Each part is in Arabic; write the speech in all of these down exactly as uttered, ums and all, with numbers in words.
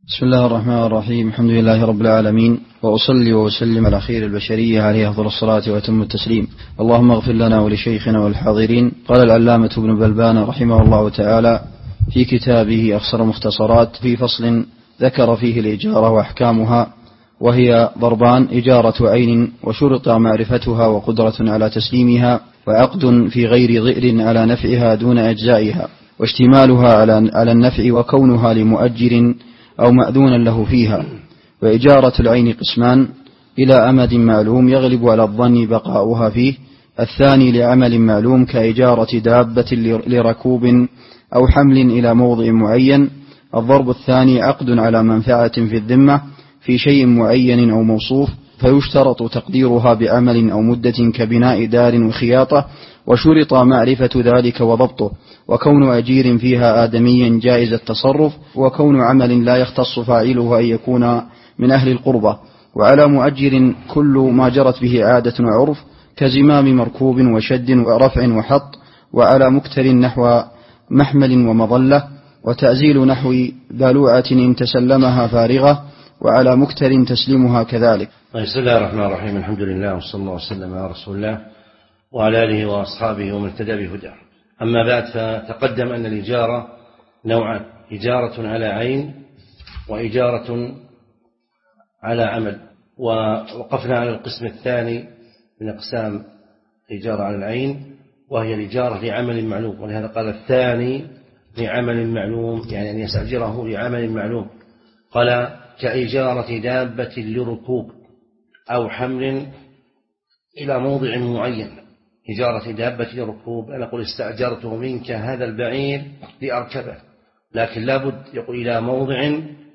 بسم الله الرحمن الرحيم. الحمد لله رب العالمين، وأصلي وأسلم على خير البشرية عليه أفضل الصلاة وأتم التسليم. اللهم اغفر لنا ولشيخنا والحاضرين. قال العلامة ابن بلبان رحمه الله تعالى في كتابه أخصر مختصرات في فصل ذكر فيه الإجارة وأحكامها، وهي ضربان: إجارة عين وشرط معرفتها وقدرة على تسليمها، وعقد في غير ضئر على نفعها دون أجزائها، واشتمالها على النفع وكونها لمؤجر أو مأذونا له فيها. وإجارة العين قسمان: إلى أمد معلوم يغلب على الظن بقاؤها فيه، الثاني لعمل معلوم كإجارة دابة لركوب أو حمل إلى موضع معين. الضرب الثاني عقد على منفعة في الذمة في شيء معين أو موصوف، فيشترط تقديرها بعمل أو مدة كبناء دار وخياطة، وشرط معرفة ذلك وضبطه، وكون أجير فيها آدميا جائز التصرف، وكون عمل لا يختص فاعله أن يكون من أهل القربة. وعلى مؤجر كل ما جرت به عادة وعرف كزمام مركوب وشد ورفع وحط. وعلى مكتر نحو محمل ومظلة، وتأزيل نحو بلوعة إن تسلمها فارغة، وعلى مكتر تسليمها كذلك. بسم الله الرحمن الرحيم. الحمد لله وصلى الله وسلم على رسول الله وعلى آله وأصحابه ومن اهتدى بهداه. أما بعد، فتقدم أن الإجارة نوعان: إجارة على عين وإجارة على عمل، ووقفنا على القسم الثاني من أقسام الإجارة على العين، وهي الإجارة لعمل معلوم، ولهذا قال الثاني لعمل معلوم، يعني أن يستأجره لعمل معلوم. قال كإجارة دابة لركوب أو حمل إلى موضع معين. إجارة دابة لركوب، أنا أقول استأجرته منك هذا البعير لأركبه، لكن لابد يقول إلى موضع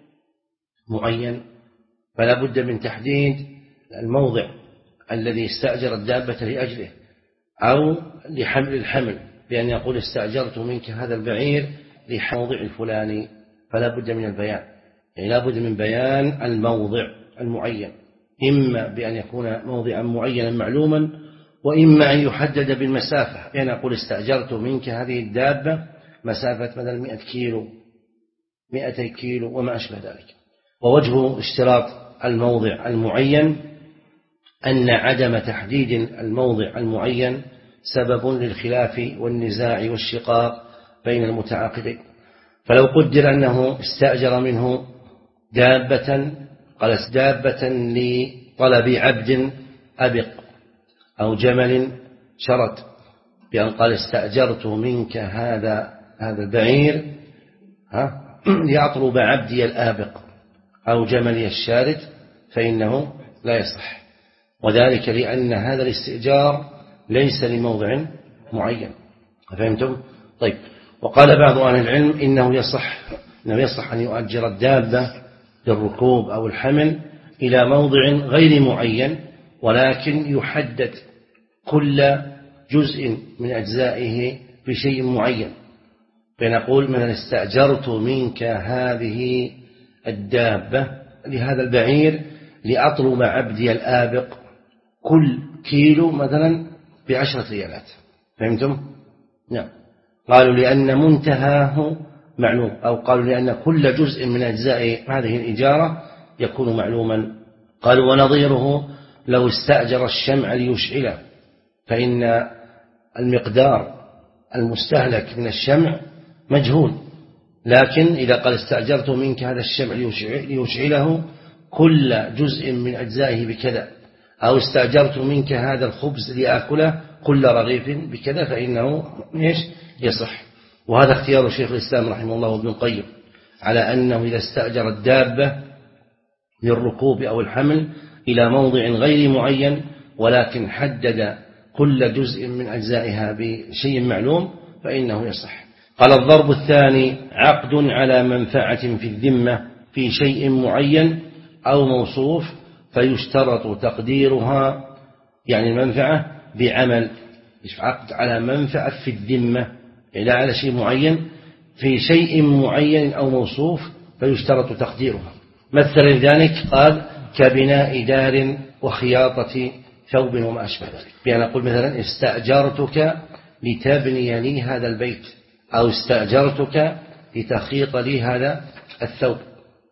معين، فلا بد من تحديد الموضع الذي استأجر الدابة لأجله، أو لحمل الحمل، بأن يقول استأجرت منك هذا البعير لموضع الفلاني، فلا بد من البيان، يعني لا بد من بيان الموضع المعين، إما بأن يكون موضعا معينا معلوما، وإما أن يحدد بالمسافة، بأن يقول استأجرت منك هذه الدابة مسافة مثلا مئة كيلو مئتي كيلو وما أشبه ذلك. ووجه اشتراط الموضع المعين أن عدم تحديد الموضع المعين سبب للخلاف والنزاع والشقاق بين المتعاقدين. فلو قدر أنه استأجر منه دابة، قال دابة لطلب عبد أبق أو جمل شرد، بأن قال استأجرت منك هذا هذا البعير ها لأطلب عبدي الآبق أو جملي الشارد، فإنه لا يصح، وذلك لأن هذا الاستئجار ليس لموضع معين. فهمتم؟ طيب. وقال بعض أهل العلم إنه يصح إنه يصح أن يؤجر الدابة للركوب أو الحمل إلى موضع غير معين، ولكن يحدد كل جزء من أجزائه بشيء معين، فنقول مثلا استأجرت منك هذه الدابة لهذا البعير لأطلب عبدي الآبق كل كيلو مثلا بعشرة ريالات. فهمتم؟ نعم. قالوا لأن منتهاه معلوم، أو قالوا لأن كل جزء من أجزاء هذه الإجارة يكون معلوما. قالوا ونظيره لو استأجر الشمع ليشعله، فإن المقدار المستهلك من الشمع مجهول، لكن إذا قال استأجرت منك هذا الشمع ليشعله كل جزء من أجزائه بكذا، أو استأجرت منك هذا الخبز لأكله كل رغيف بكذا، فإنه إيش يصح. وهذا اختيار شيخ الإسلام رحمه الله وابن القيم على أنه إذا استأجر الدابة للركوب أو الحمل إلى موضع غير معين، ولكن حدد كل جزء من أجزائها بشيء معلوم، فإنه يصح. قال الضرب الثاني عقد على منفعة في الذمة في شيء معين أو موصوف، فيشترط تقديرها، يعني المنفعة بعمل. عقد على منفعة في الذمة، يعني لا على شيء معين، في شيء معين أو موصوف، فيشترط تقديرها. مثل ذلك قال كبناء دار وخياطة ثوب وما أشبه ذلك، بأن أقول مثلا استأجرتك لتبني لي هذا البيت، أو استأجرتك لتخيط لي هذا الثوب،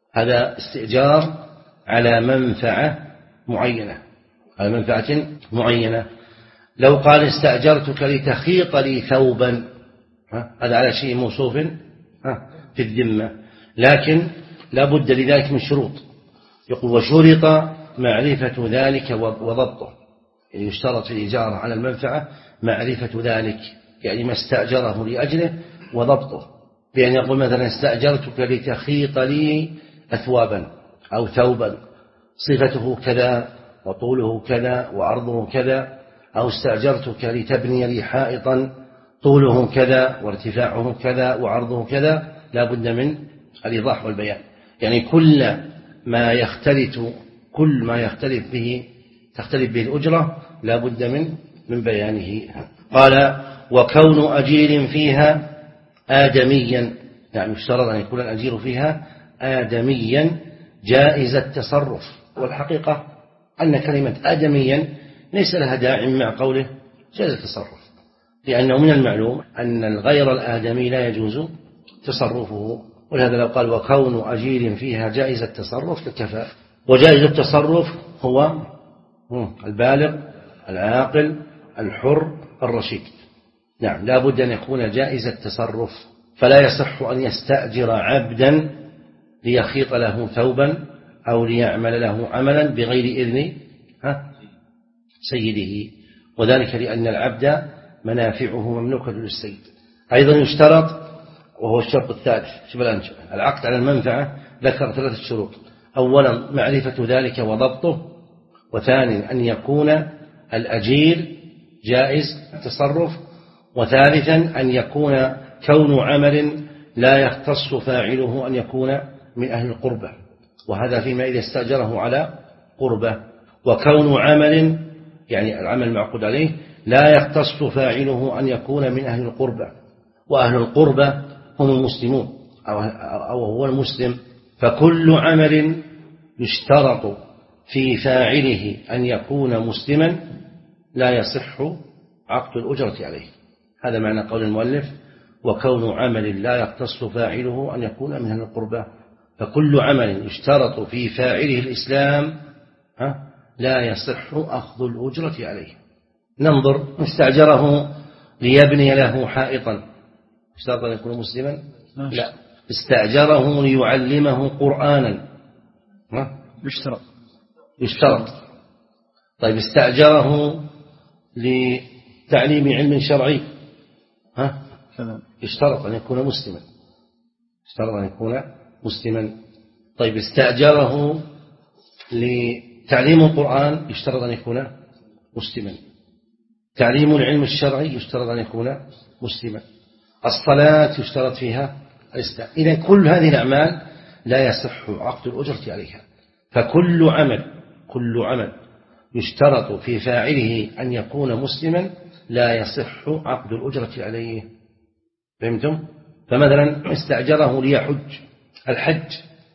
هذا استئجار على منفعة معينة، على منفعة معينة. لو قال استأجرتك لتخيط لي ثوبا، هذا على شيء موصوف في الذمة، لكن لا بد لذلك من شروط. يقول وشرط معرفة ذلك وضبطه، يعني يشترط في الإجارة على المنفعة معرفة ذلك، يعني ما استأجره لأجله وضبطه، بأن يقول مثلا استأجرتك لتخيط لي أثوابا أو ثوبا صفته كذا وطوله كذا وعرضه كذا، أو استأجرتك لتبني لي حائطا طوله كذا وارتفاعه كذا وعرضه كذا، لا بد من الإيضاح والبيان. يعني كل ما يختلف كل ما يختلف به تختلف به الأجرة لا بد من من بيانه. قال وكون أجير فيها آدميا، يعني يشترط أن يكون الأجير فيها آدميا جائز التصرف. والحقيقة أن كلمة آدميا ليس لها داع مع قوله جائز التصرف، لأنه من المعلوم أن الغير الآدمي لا يجوز تصرفه، ولهذا لو قال وكون أجير فيها جائز التصرف ككفى. وجائز التصرف هو البالغ العاقل الحر الرشيد. نعم، لا بد أن يكون جائز التصرف، فلا يصح أن يستأجر عبدا ليخيط له ثوبا أو ليعمل له عملا بغير إذن سيده، وذلك لأن العبد منافعه مملوكة للسيد. أيضا يشترط، وهو الشرط الثالث، العقد على المنفعة ذكر ثلاثة شروط: أولا معرفة ذلك وضبطه، وثانيا أن يكون الأجير جائز التصرف، وثالثا أن يكون كون عمل لا يختص فاعله أن يكون من أهل القربة، وهذا فيما إذا استأجره على قربة. وكون عمل يعني العمل المعقود عليه لا يختص فاعله أن يكون من أهل القربة، وأهل القربة هم المسلمون أو هو المسلم، فكل عمل يشترط في فاعله أن يكون مسلما لا يصح عقد الأجرة عليه. هذا معنى قول المؤلف وكون عمل لا يختص فاعله أن يكون من أهل القربة، فكل عمل يشترط في فاعله الإسلام لا يصح أخذ الأجرة عليه. ننظر، استأجره ليبني له حائطا، اشترط أن يكون مسلما؟ لا. استأجره ليعلمه قرآنا، يشترط يشترط. طيب استأجره لتعليم علم شرعي، ها يشترط أن يكون مسلما، يشترط أن يكون مسلما. طيب استأجره لتعليم القرآن، يشترط أن يكون مسلما. تعليم العلم الشرعي يشترط أن يكون مسلما. الصلاة يشترط فيها الإسلام. إذن كل هذه الأعمال لا يصح عقد الأجرة عليها، فكل عمل كل عمل يشترط في فاعله أن يكون مسلما لا يصح عقد الأجرة عليه. فهمتم؟ فمثلا استأجره ليحج، الحج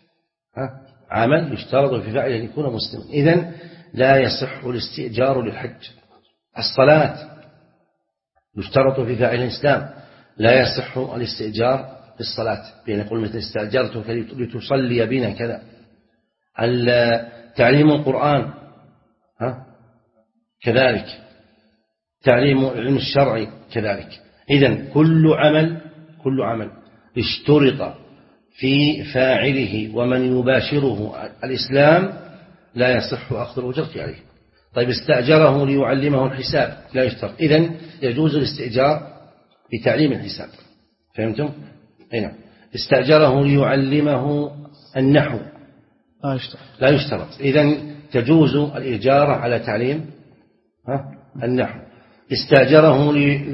عمل يشترط في فاعله أن يكون مسلما، إذن لا يصح الاستئجار للحج. الصلاة يشترط في فاعل الإسلام، لا يصح الاستئجار للصلاة، بأن يقول مثل استأجرتك لتصلي بنا كذا. تعليم القرآن ها كذلك، تعليم العلم الشرعي كذلك. إذن كل عمل كل عمل اشترط في فاعله ومن يباشره الإسلام لا يصح أخذ الأجرة عليه. طيب استأجره ليعلمه الحساب، لا يشترط، إذن يجوز الاستئجار بتعليم الحساب. فهمتم؟ هنا استأجره ليعلمه النحو، لا يشترط، لا يشترط، إذن تجوز الإجارة على تعليم النحو. استأجره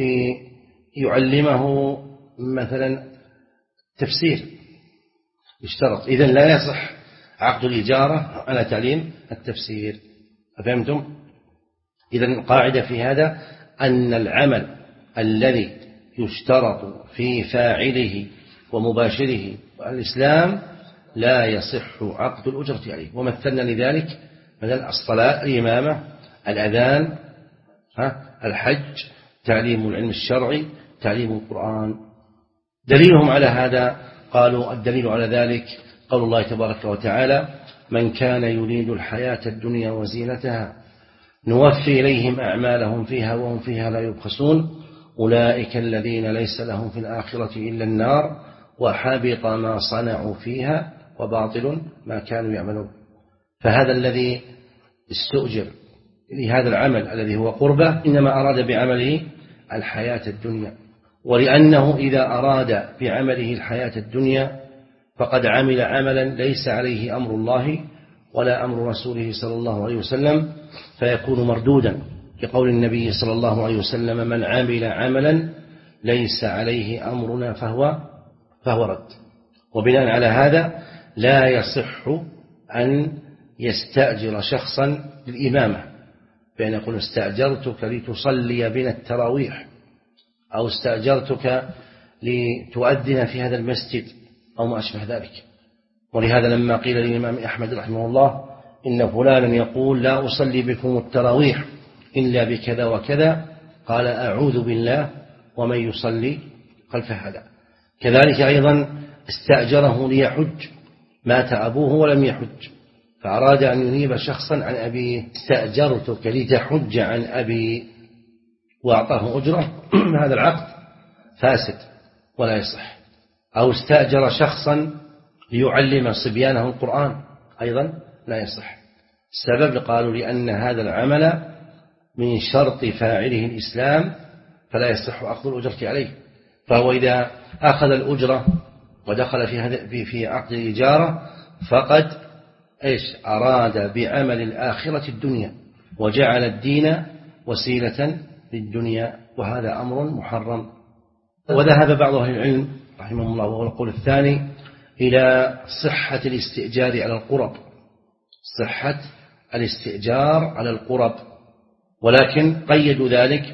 ليعلمه مثلا تفسير، يشترط، إذن لا يصح عقد الإجارة على تعليم التفسير. فهمتم؟ إذن قاعدة في هذا أن العمل الذي يشترط في فاعله ومباشره الإسلام لا يصح عقد الأجرة عليه. ومثلنا لذلك مثلا الصلاة، الإمامة، الأذان، الحج، تعليم العلم الشرعي، تعليم القرآن. دليلهم على هذا قالوا الدليل على ذلك قول الله تبارك وتعالى: من كان يريد الحياة الدنيا وزينتها نوفي إليهم أعمالهم فيها وهم فيها لا يبخسون أولئك الذين ليس لهم في الآخرة إلا النار وحبط ما صنعوا فيها وباطل ما كانوا يعملون. فهذا الذي استؤجر لهذا العمل الذي هو قربة إنما أراد بعمله الحياة الدنيا، ولأنه إذا أراد بعمله الحياة الدنيا فقد عمل عملا ليس عليه أمر الله ولا أمر رسوله صلى الله عليه وسلم فيكون مردودا، لقول النبي صلى الله عليه وسلم: من عمل عملا ليس عليه أمرنا فهو فهو رد. وبناء على هذا لا يصح أن يستأجر شخصا للإمامة، بأن يقول: استأجرتك لتصلي بنا التراويح، أو استأجرتك لتؤذن في هذا المسجد، أو ما أشبه ذلك. ولهذا لما قيل للإمام أحمد رحمه الله: إن فلانا يقول لا أصلي بكم التراويح إلا بكذا وكذا، قال: أعوذ بالله ومن يصلي خلف هذا. كذلك أيضا استأجره ليحج، مات أبوه ولم يحج فأراد أن ينيب شخصا عن أبيه: استأجرتك لتحج عن أبي، وأعطاه أجرة هذا العقد فاسد ولا يصح. أو استأجر شخصا ليعلم صبيانه القرآن، أيضا لا يصح. السبب قالوا: لأن هذا العمل من شرط فاعله الإسلام فلا يصح أخذ الأجرة عليه. فهو إذا أخذ الأجرة ودخل في هذا في عقد الإجارة فقد إيش أراد بعمل الآخرة الدنيا، وجعل الدين وسيلة للدنيا، وهذا أمر محرم. وذهب بعض أهل العلم رحمهم الله وهو القول الثاني إلى صحة الاستئجار على القرب، صحة الاستئجار على القرب، ولكن قيدوا ذلك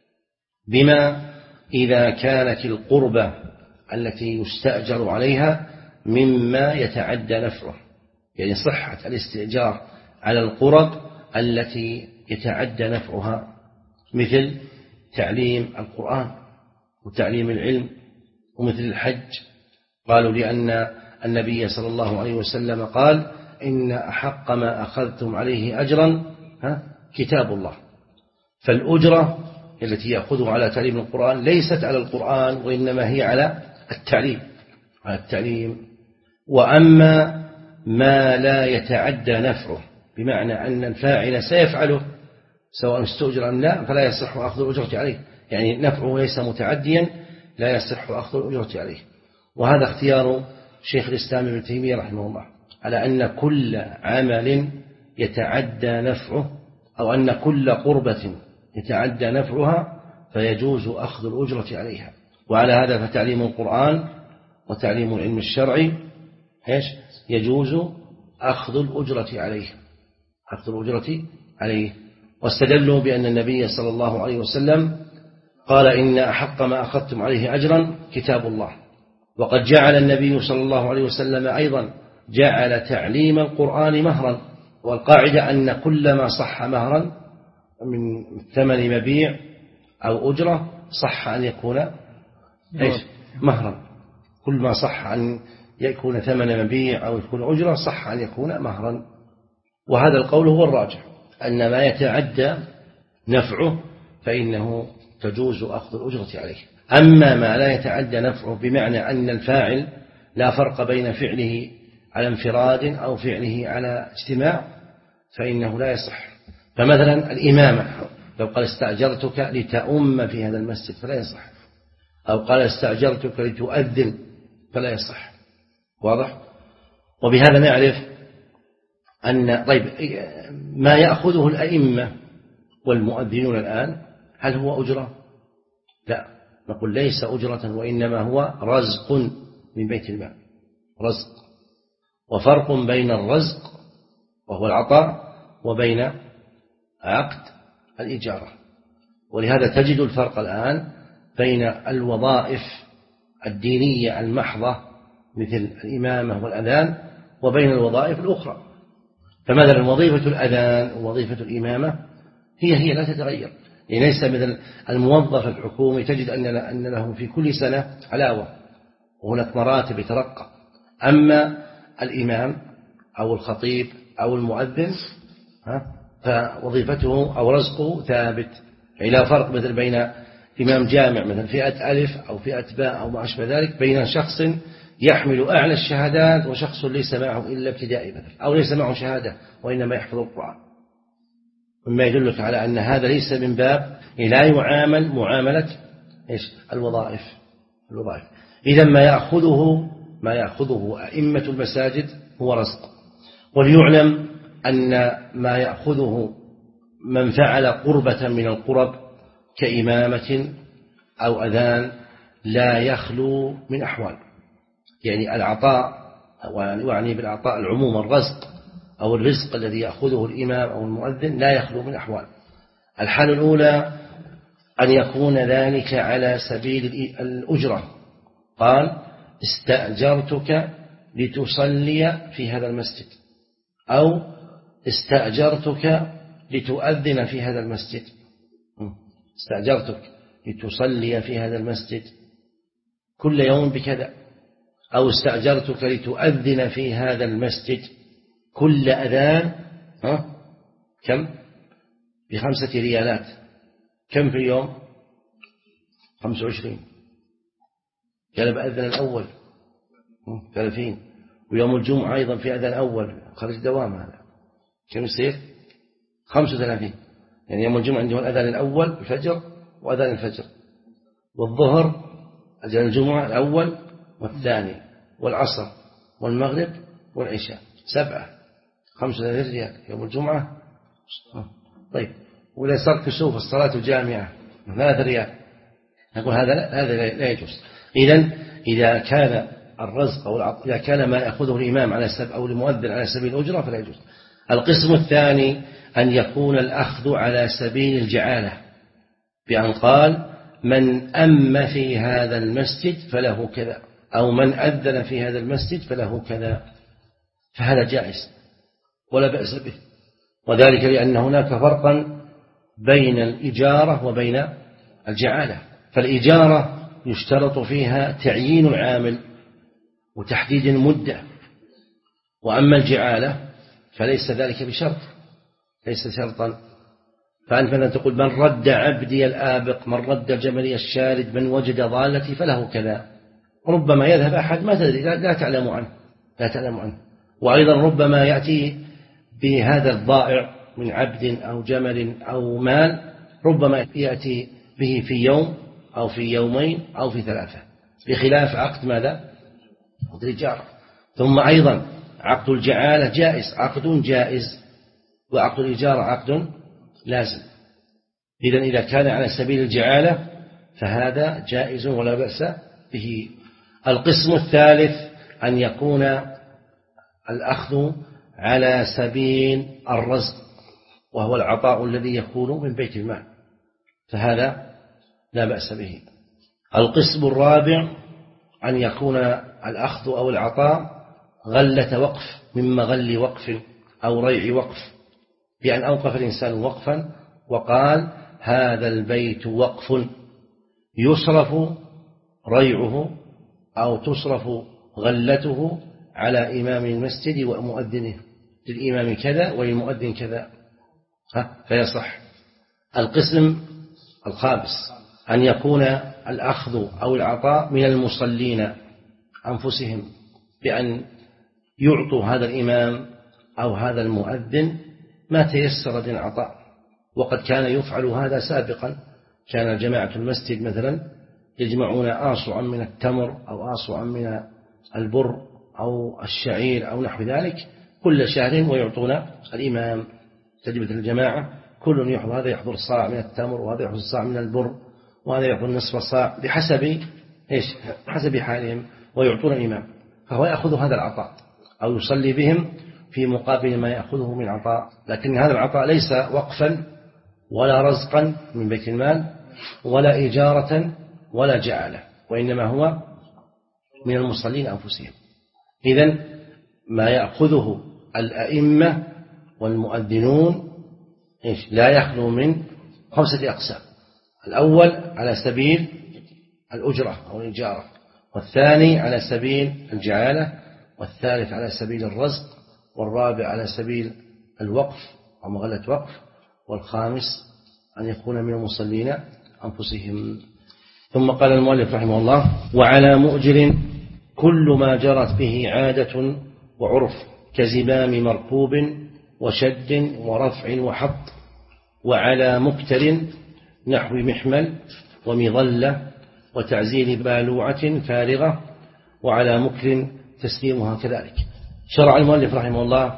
بما إذا كانت القربة التي يستأجر عليها مما يتعدى نفعه، يعني صحة الاستئجار على القرب التي يتعدى نفعها، مثل تعليم القرآن وتعليم العلم ومثل الحج. قالوا: لأن النبي صلى الله عليه وسلم قال: إن أحق ما أخذتم عليه أجرا كتاب الله. فالأجرة التي يأخذها على تعليم القرآن ليست على القرآن، وإنما هي على التعليم على التعليم. وأما ما لا يتعدى نفعه، بمعنى أن الفاعل سيفعله سواء استؤجر أم لا، فلا يصح أخذ الأجرة عليه، يعني نفعه ليس متعديا لا يصح أخذ الأجرة عليه. وهذا اختيار شيخ الإسلام ابن تيمية رحمه الله، على أن كل عمل يتعدى نفعه أو أن كل قربة يتعدى نفعها فيجوز أخذ الأجرة عليها. وعلى هذا فتعليم القرآن وتعليم العلم الشرعي إيش يجوز أخذ الأجرة عليه أخذ الأجرة عليه. واستدلوا بأن النبي صلى الله عليه وسلم قال: إن أحق ما أخذتم عليه أجرا كتاب الله. وقد جعل النبي صلى الله عليه وسلم أيضا جعل تعليم القرآن مهرا، والقاعدة أن كل ما صح مهرا من ثمن مبيع أو أجرة صح أن يكون إيش مهرا. كل ما صح أن يكون ثمن مبيع أو يكون أجرة صح أن يكون مهرا. وهذا القول هو الراجح، أن ما يتعدى نفعه فإنه تجوز أخذ الأجرة عليه. أما ما لا يتعدى نفعه بمعنى أن الفاعل لا فرق بين فعله على انفراد أو فعله على اجتماع فإنه لا يصح. فمثلا الإمامة، لو قال: استأجرتك لتؤم في هذا المسجد فلا يصح، أو قال: استأجرتك لتؤذن فلا يصح. واضح؟ وبهذا نعرف أن طيب ما يأخذه الأئمة والمؤذنون الآن هل هو أجرة؟ لا، نقول ليس أجرة، وإنما هو رزق من بيت المال، رزق. وفرق بين الرزق وهو العطاء وبين عقد الإجارة. ولهذا تجد الفرق الآن بين الوظائف الدينية المحضة مثل الإمامة والأذان وبين الوظائف الأخرى. فمثلا وظيفة الأذان ووظيفة الإمامة هي هي لا تتغير، يعني ليس مثل الموظف الحكومي تجد أن له في كل سنة علاوة وهناك مراتب يترقى. أما الإمام أو الخطيب أو المؤذن فوظيفته أو رزقه ثابت. لا فرق مثل بين إمام جامع مثل فئة ألف أو فئة باء أو ما أشبه ذلك بين شخص يحمل أعلى الشهادات وشخص ليس معه إلا ابتدائي مثل أو ليس معه شهادة وإنما يحفظ القرآن، مما يدلك على أن هذا ليس من باب لا يعامل معاملة إيش الوظائف الوظائف إذا ما يأخذه ما يأخذه أئمة المساجد هو رزق. وليعلم أن ما يأخذه من فعل قربة من القرب كإمامة أو أذان لا يخلو من أحوال، يعني العطاء ويعني بالعطاء العموم الرزق أو الرزق الذي يأخذه الإمام أو المؤذن لا يخلو من أحوال. الحالة الأولى أن يكون ذلك على سبيل الأجرة، قال استأجرتك لتصلي في هذا المسجد أو استأجرتك لتؤذن في هذا المسجد، استأجرتك لتصلي في هذا المسجد كل يوم بكذا، أو استأجرتك لتؤذن في هذا المسجد كل أذان ها كم بخمسة ريالات، كم في اليوم خمسة وعشرين، قال بأذن الأول ثلاثين، ويوم الجمعة أيضا في أذان أول خرج دوام، هذا كم يصير خمسة وثلاثين. يعني يوم الجمعة عنده الأذان الأول الفجر وأذان الفجر، والظهر أذان الجمعة الأول والثاني والعصر والمغرب والعشاء، سبعة خمسة وثلاثين ريال يوم الجمعة. طيب ولا صار كسوف الصلاة جامعة ثلاثة ريال، نقول هذا لا هذا لا يجوز. إذن إذا كان الرزق أو العطاء إذا كان ما يأخذه الإمام على سبيل أو المؤذن على سبيل الأجرة فلا يجوز. القسم الثاني أن يكون الأخذ على سبيل الجعالة، بأن قال من أم في هذا المسجد فله كذا، أو من أذن في هذا المسجد فله كذا، فهذا جائز ولا بأس به، وذلك لأن هناك فرقا بين الإجارة وبين الجعالة. فالإجارة يشترط فيها تعيين العامل وتحديد المدة، وأما الجعالة فليس ذلك بشرط، ليس شرطا. فأنت مثلا تقول من رد عبدي الآبق، من رد جملي الشارد، من وجد ضالتي فله كذا، ربما يذهب أحد ما تدري لا تعلم عنه لا تعلم عنه وأيضا ربما يأتي بهذا الضائع من عبد أو جمل أو مال، ربما يأتي به في يوم أو في يومين أو في ثلاثة، بخلاف عقد ماذا؟ عقد الإجارة. ثم أيضا عقد الجعالة جائز، عقد جائز، وعقد الإجارة عقد لازم. إذن إذا كان على سبيل الجعالة فهذا جائز ولا بأس به. القسم الثالث أن يكون الأخذ على سبيل الرزق، وهو العطاء الذي يكون من بيت المال، فهذا لا بأس به. القسم الرابع أن يكون الأخذ أو العطاء غلة وقف من مغل وقف أو ريع وقف، بأن أوقف الإنسان وقفا وقال هذا البيت وقف يصرف ريعه أو تصرف غلته على إمام المسجد ومؤذنه، للإمام كذا وللمؤذن كذا، فيصح. القسم الخامس أن يكون الأخذ أو العطاء من المصلين أنفسهم، بأن يعطوا هذا الإمام أو هذا المؤذن ما تيسر من العطاء، وقد كان يفعل هذا سابقا. كان جماعة المسجد مثلا يجمعون آصعا من التمر أو آصعا من البر أو الشعير أو نحو ذلك كل شهر ويعطون الإمام. تجد مثل الجماعة كل يحضر، هذا يحضر صاع من التمر وهذا يحضر صاع من البر وهذا يحضر نصف صاع بحسب إيش حسب حالهم، ويعطون الإمام، فهو يأخذ هذا العطاء أو يصلي بهم في مقابل ما يأخذه من عطاء. لكن هذا العطاء ليس وقفا ولا رزقا من بيت المال ولا إجارة ولا جعالة، وإنما هو من المصلين أنفسهم. إذن ما يأخذه الأئمة والمؤذنون إيش لا يخلو من خمسة أقسام: الأول على سبيل الأجرة أو الإجارة، والثاني على سبيل الجعالة، والثالث على سبيل الرزق، والرابع على سبيل الوقف أو مغلة وقف، والخامس أن يكون من المصلين أنفسهم. ثم قال المؤلف رحمه الله: وعلى مؤجر كل ما جرت به عادة وعرف كزمام مركوب وشد ورفع وحط، وعلى مكتر نحو محمل ومظلة وتعزيل بالوعة فارغة، وعلى مكر تسليمها كذلك. شرع المؤلف رحمه الله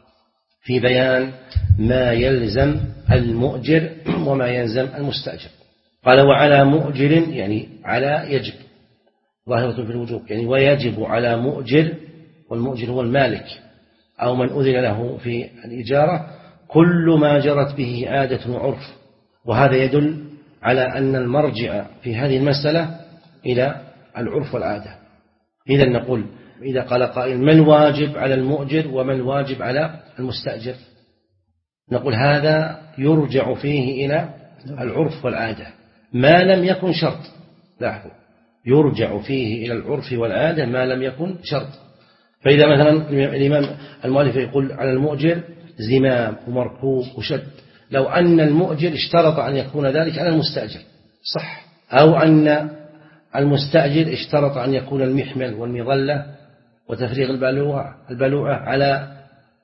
في بيان ما يلزم المؤجر وما يلزم المستأجر. قال: وعلى مؤجر يعني على يجب، ظاهرة في الوجوب يعني ويجب على مؤجر، والمؤجر هو المالك أو من أذن له في الإجارة، كل ما جرت به عادة وعرف. وهذا يدل على أن المرجع في هذه المسألة إلى العرف والعادة. إذا نقول إذا قال قائل: ما الواجب على المؤجر وما الواجب على المستأجر؟ نقول هذا يرجع فيه إلى العرف والعادة ما لم يكن شرط. لاحظوا، يرجع فيه إلى العرف والعادة ما لم يكن شرط. فإذا مثلا الإمام المؤلف يقول على المؤجر زمام ومركوب وشد، لو أن المؤجر اشترط أن يكون ذلك على المستأجر صح، أو أن المستأجر اشترط أن يكون المحمل والمظلة وتفريغ البلوعة البلوعة على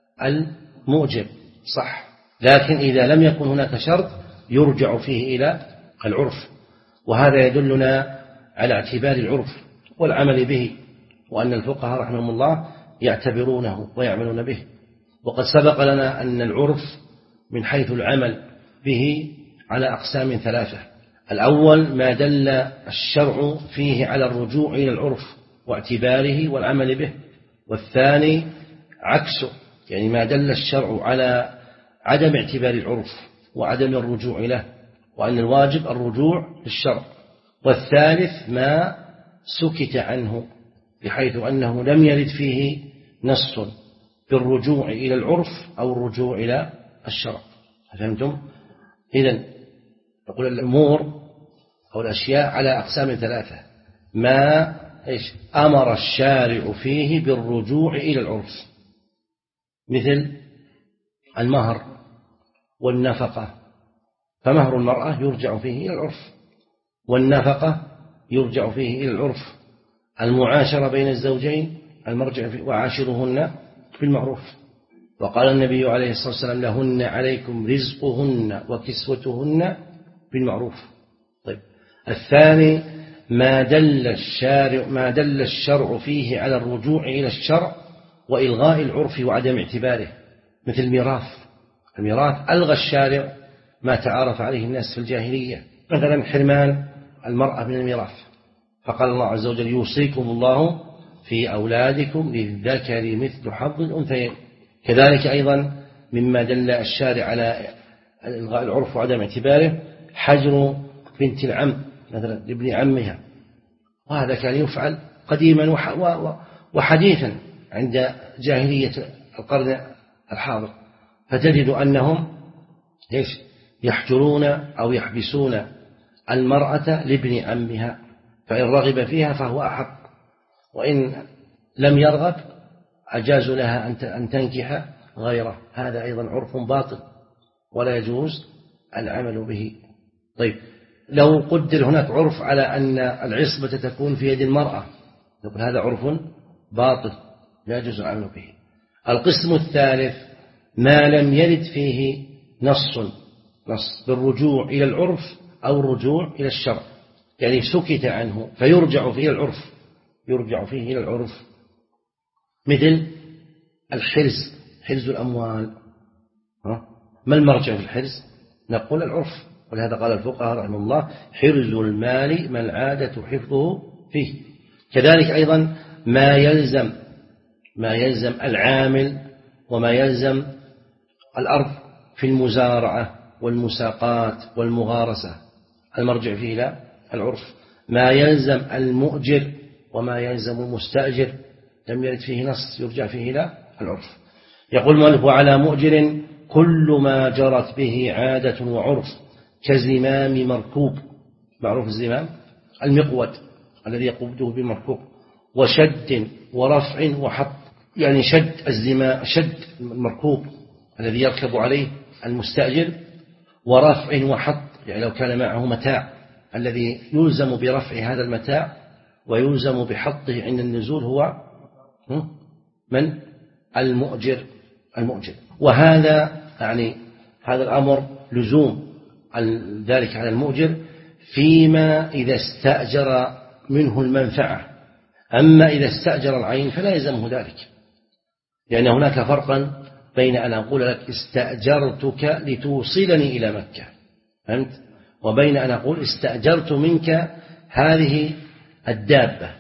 المؤجر صح. لكن إذا لم يكن هناك شرط يرجع فيه إلى العرف، وهذا يدلنا على اعتبار العرف والعمل به، وأن الفقهاء رحمهم الله يعتبرونه ويعملون به. وقد سبق لنا أن العرف من حيث العمل به على أقسام ثلاثة: الأول ما دل الشرع فيه على الرجوع إلى العرف واعتباره والعمل به، والثاني عكسه يعني ما دل الشرع على عدم اعتبار العرف وعدم الرجوع له، وأن الواجب الرجوع للشرع، والثالث ما سكت عنه بحيث أنه لم يرد فيه نص بالرجوع إلى العرف أو الرجوع إلى الشرع. فهمتم؟ إذن نقول الأمور أو الأشياء على أقسام ثلاثة: ما إيش أمر الشارع فيه بالرجوع إلى العرف، مثل المهر والنفقة، فمهر المرأة يرجع فيه إلى العرف، والنفقة يرجع فيه إلى العرف، المعاشرة بين الزوجين المرجع فيه وعاشرهن بالمعروف. وقال النبي عليه الصلاة والسلام: لهن عليكم رزقهن وكسوتهن بالمعروف. طيب، الثاني ما دل الشارع ما دل الشرع فيه على الرجوع إلى الشرع وإلغاء العرف وعدم اعتباره، مثل الميراث. الميراث ألغى الشارع ما تعارف عليه الناس في الجاهلية، مثلا حرمان المرأة من الميراث، فقال الله عز وجل: يوصيكم الله في أولادكم للذكر مثل حظ الأنثيين. كذلك أيضا مما دل الشارع على إلغاء العرف وعدم اعتباره حجر بنت العم مثلا لابن عمها، وهذا كان يفعل قديما وحديثا عند جاهلية القرن الحاضر، فتجد أنهم يحجرون أو يحبسون المرأة لابن عمها، فإن رغب فيها فهو أحق، وإن لم يرغب أجاز لها أن تنكح غيره. هذا أيضا عرف باطل ولا يجوز العمل به. طيب، لو قدر هناك عرف على أن العصبة تكون في يد المرأة، نقول هذا عرف باطل لا يجوز العمل به. القسم الثالث ما لم يرد فيه نص نص بالرجوع إلى العرف أو الرجوع إلى الشرع، يعني سكت عنه فيرجع فيه إلى العرف يرجع فيه إلى العرف مثل الحرز، حرز الأموال. ما المرجع في الحرز؟ نقول العرف، ولهذا قال الفقهاء رحمه الله: حرز المال ما العادة حفظه فيه. كذلك أيضا ما يلزم ما يلزم العامل وما يلزم الأرض في المزارعة والمساقات والمغارسة، المرجع فيه إلى العرف. ما يلزم المؤجر وما يلزم المستأجر لم يرد فيه نص يرجع فيه إلى العرف. يقول المؤلف: وعلى مؤجر كل ما جرت به عادة وعرف كزمام مركوب، معروف الزمام المقود الذي يقوده بالمركوب، وشد ورفع وحط، يعني شد الزمام، شد المركوب الذي يركب عليه المستأجر، ورفع وحط، يعني لو كان معه متاع الذي يلزم برفع هذا المتاع ويلزم بحطه عند النزول هو من؟ المؤجر المؤجر. وهذا يعني هذا الأمر لزوم ذلك على المؤجر فيما إذا استأجر منه المنفعة. أما إذا استأجر العين فلا يلزمه ذلك، لأن هناك فرقا بين أن أقول لك استأجرتك لتوصلني إلى مكة، فهمت؟ وبين أن أقول استأجرت منك هذه الدابة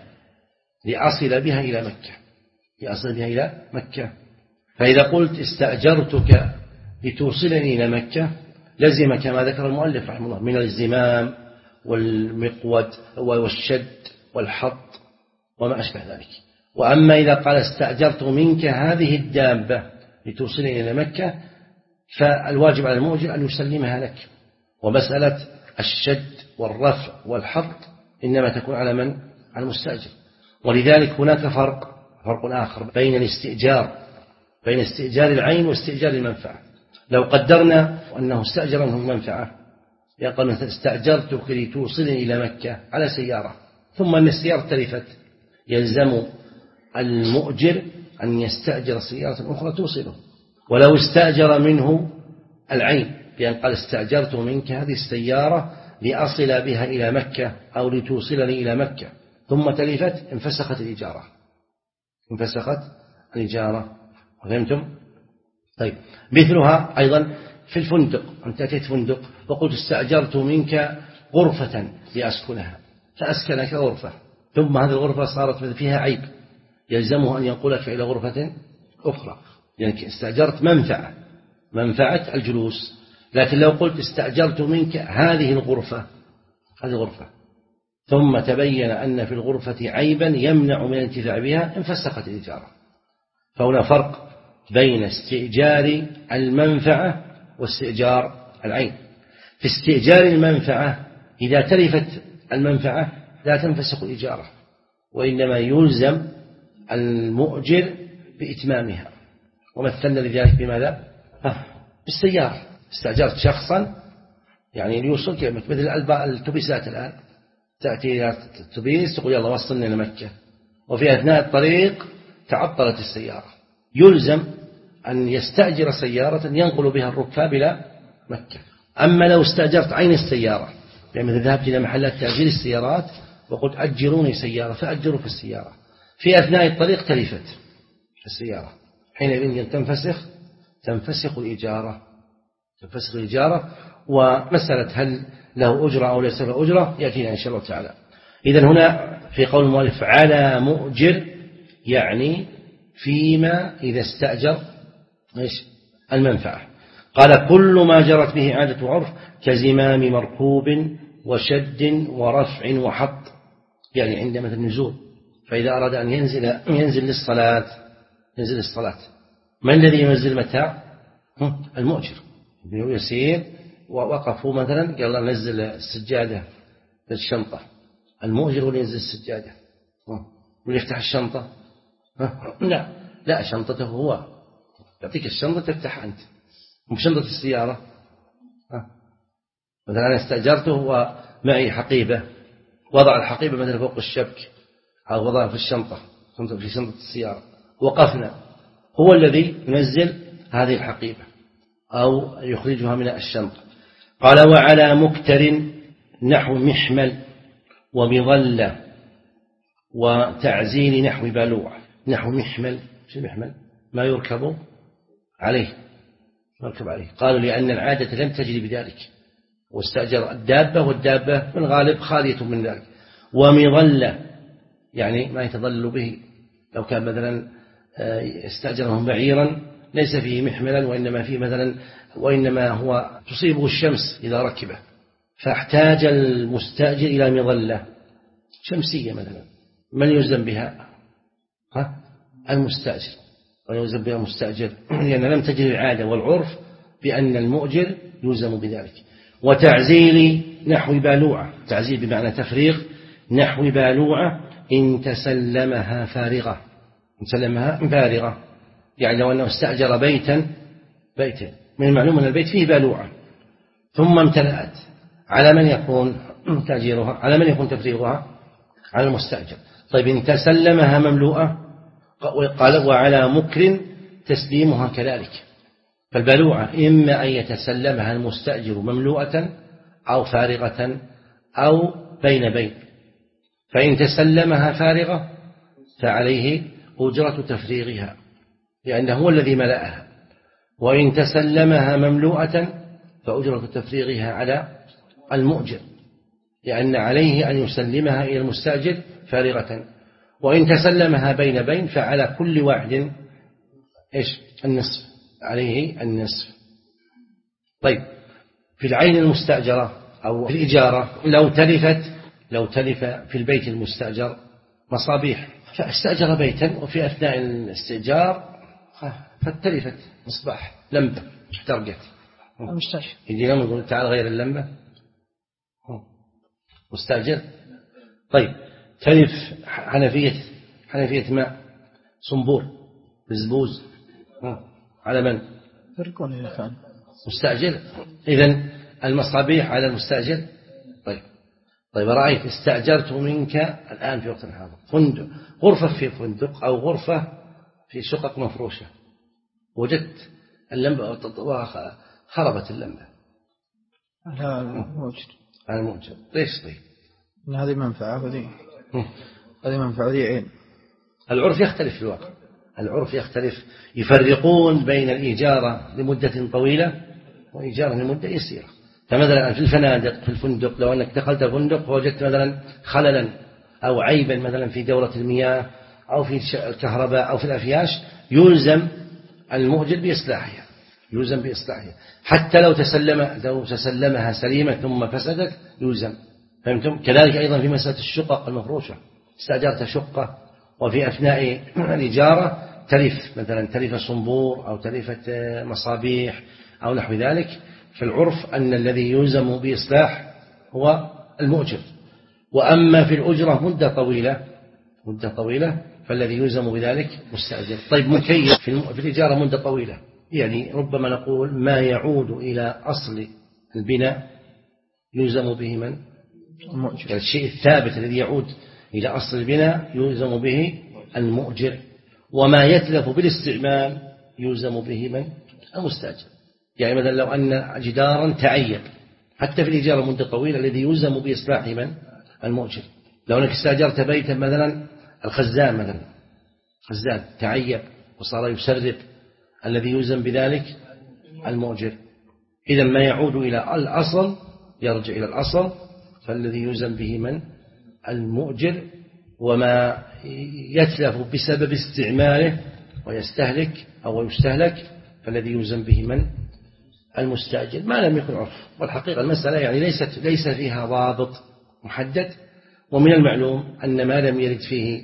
لأصل بها إلى مكة لأصل بها إلى مكة. فإذا قلت استأجرتك لتوصلني إلى مكة لزم كما ذكر المؤلف رحمه الله من الزمام والمقود والشد والحط وما أشبه ذلك. وأما إذا قال استأجرت منك هذه الدابة لتوصلني إلى مكة فالواجب على المؤجر أن يسلمها لك، ومسألة الشد والرفع والحط إنما تكون على من؟ على المستأجر. ولذلك هناك فرق فرق آخر بين الاستئجار بين استئجار العين واستئجار المنفعة. لو قدرنا أنه استأجر منه المنفعة، يقول مثلا استأجرتك لتوصلني إلى مكة على سيارة، ثم أن السيارة تلفت، يلزم المؤجر أن يستأجر سيارة أخرى توصله. ولو استأجر منه العين بأن قال استأجرت منك هذه السيارة لأصل بها إلى مكة أو لتوصلني إلى مكة ثم تلفت، انفسخت الإجارة انفسخت الإجارة فهمتم؟ طيب مثلها أيضا في الفندق، أنت أتيت فندق وقلت استأجرت منك غرفة لأسكنها، فأسكنك غرفة ثم هذه الغرفة صارت فيها عيب، يلزمه أن ينقلك إلى غرفة أخرى، يعني استأجرت منفعة منفعة الجلوس. لكن لو قلت استأجرت منك هذه الغرفة هذه غرفة ثم تبين أن في الغرفة عيبا يمنع من الانتفاع بها، انفسخت الإجارة. فهنا فرق بين استئجار المنفعة واستئجار العين. في استئجار المنفعة إذا تلفت المنفعة لا تنفسخ الإجارة، وإنما يلزم المؤجر بإتمامها. ومثلنا لذلك بماذا؟ بالسيارة، استأجرت شخصا يعني ليوصلك مثل الأتوبيسات الآن، تأتي الأتوبيس تقول يلا وصلنا إلى مكة، وفي أثناء الطريق تعطلت السيارة، يلزم أن يستأجر سيارة ينقل بها الركاب إلى مكة. أما لو استأجرت عين السيارة، يعني ذهبت إلى محلات تأجير السيارات وقلت أجروني سيارة فأجروا في السيارة، في أثناء الطريق تلفت السيارة، حينئذ تنفسخ تنفسخ الإجارة تنفسخ الإجارة. ومسألة هل له أجرة أو ليس له أجرة يأتينا إن شاء الله تعالى. إذن هنا في قول المؤلف على مؤجر، يعني فيما إذا استأجر إيش المنفعة. قال كل ما جرت به عادة وعرف كزمام مركوب وشد ورفع وحط، يعني عند مثل النزول، فإذا أراد أن ينزل ينزل للصلاة ينزل للصلاة من الذي ينزل المتاع؟ المؤجر. يسير ووقفوا مثلا قال نزل السجادة للشنطة، المؤجر هو ينزل السجادة ويفتح الشنطة. لا لا شنطته هو، يعطيك الشنطة تفتحها أنت، مش شنطة السيارة. مثلا أنا استأجرته ومعي حقيبة، وضع الحقيبة مثلا فوق الشبك أو وضعها في الشنطة في شنطة السيارة، وقفنا، هو الذي ينزل هذه الحقيبة أو يخرجها من الشنطة. قال وعلى مكتر نحو محمل ومظلة وتعزيل نحو بلوع. نحو محمل، شو محمل؟ ما يركب عليه يركب عليه. قالوا لأن العادة لم تجري بذلك، واستأجر الدابة والدابة من غالب خالية من ذلك. ومظلة يعني ما يتظل به، لو كان مثلا استأجرهم بعيرا ليس فيه محملا وإنما فيه مثلا وإنما هو تصيبه الشمس إذا ركبه، فاحتاج المستأجر إلى مظلة شمسية مثلا، من يلزم بها؟ ها؟ المستأجر، ويلزم بها المستأجر لأن لم تجري العادة والعرف بأن المؤجر يلزم بذلك. وتعزيل نحو بالوعة، تعزيل بمعنى تفريغ، نحو بالوعة إن تسلمها فارغة، سلمها فارغة. يعني لو أنه استأجر بيتا بيتا من المعلوم أن البيت فيه بالوعة ثم امتلأت، على من يكون تأجيرها؟ على من يكون تفريغها؟ على المستأجر. طيب إن تسلمها مملوءة قال وعلى مكر تسليمها كذلك. فالبلوعة إما أن يتسلمها المستأجر مملوءة أو فارغة أو بين بين. فإن تسلمها فارغة فعليه أجرة تفريغها لأنه هو الذي ملأها، وإن تسلمها مملوءة فأجرة تفريغها على المؤجر لأن عليه أن يسلمها إلى المستأجر فارغة. وإن تسلمها بين بين فعلى كل واحد إيش؟ النصف، عليه النصف. طيب في العين المستأجرة أو في الإجارة لو تلفت لو تلف في البيت المستأجر مصابيح، فاستأجر بيتا وفي أثناء الاستئجار فتلفت مصباح لمبة احترقت، مستأجر يجي لهم يقول تعال غير اللمبة مستأجر. طيب تلف حنفية حنفية ماء صنبور بزبوز، على من؟ فرقون إذا كان مستأجر. إذن المصابيح على المستأجر. طيب طيب رأيت استأجرت منك الآن في وقت الحاضر فندق، غرفة في فندق أو غرفة في شقق مفروشة، وجدت اللمبة خربت اللمبة على الموجد على الموجد ليش؟ طيب إن هذه منفعة وذي هذه منفعة وذي عين. العرف يختلف في الواقع، العرف يختلف، يفرقون بين الإجارة لمدة طويلة وإجارة لمدة يسيرة. فمثلا في الفنادق في الفندق لو أنك دخلت الفندق ووجدت مثلا خللا أو عيبا مثلا في دورة المياه أو في الكهرباء أو في الأفياش يلزم المؤجر بإصلاحها، يلزم بإصلاحها حتى لو تسلم لو تسلمها سليمة ثم فسدت يلزم. فهمتم؟ كذلك أيضا في مسألة الشقق المفروشة، استأجرت شقة وفي أثناء الإجارة تلف مثلا تلف صنبور أو تلفت مصابيح أو نحو ذلك، فالعرف أن الذي يلزم بإصلاح هو المؤجر. وأما في الأجرة مدة طويلة مدة طويلة فالذي يلزم بذلك مستأجر. طيب مكيف في الإجارة مدة طويلة، يعني ربما نقول ما يعود إلى أصل البناء يلزم به من؟ المؤجر. يعني الشيء الثابت الذي يعود إلى أصل البناء يلزم به المؤجر، وما يتلف بالاستعمال يلزم به من؟ المستأجر. يعني مثلا لو أن جدارا تعيب حتى في الإجارة مدة طويلة الذي يلزم بإصلاح من؟ المؤجر. لو أنك استأجرت بيتا مثلا الخزان مثلا خزان تعيب وصار يسرب الذي يلزم بذلك المؤجر. إذا ما يعود إلى الأصل يرجع إلى الأصل فالذي يلزم به من؟ المؤجر. وما يتلف بسبب استعماله ويستهلك أو يستهلك فالذي يلزم به من؟ المستأجر، ما لم يكن عرف. والحقيقة المسألة يعني ليست ليس فيها ضابط محدد، ومن المعلوم أن ما لم يرد فيه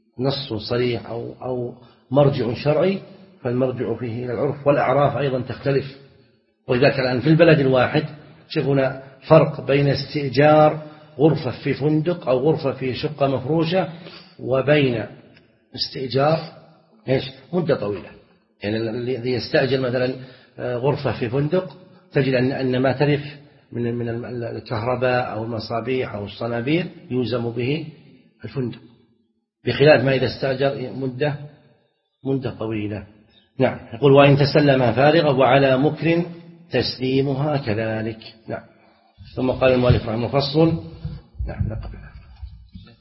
نص صريح أو أو مرجع شرعي فالمرجع فيه إلى العرف. والأعراف أيضا تختلف، ولذلك الآن في البلد الواحد شوفنا فرق بين استئجار غرفة في فندق أو غرفة في شقة مفروشة وبين استئجار إيش مدة طويلة. يعني الذي يستأجر مثلا غرفة في فندق تجد أن أن ما تلف من من الكهرباء أو المصابيح أو الصنابير يلزم به الفندق، بخلاف ما إذا استأجر مدة مدة طويلة. نعم. يقول وإن تسلمها فارغة وعلى مكر تسليمها كذلك. نعم. ثم قال المؤلف رحمه الله فصل. نعم نقف.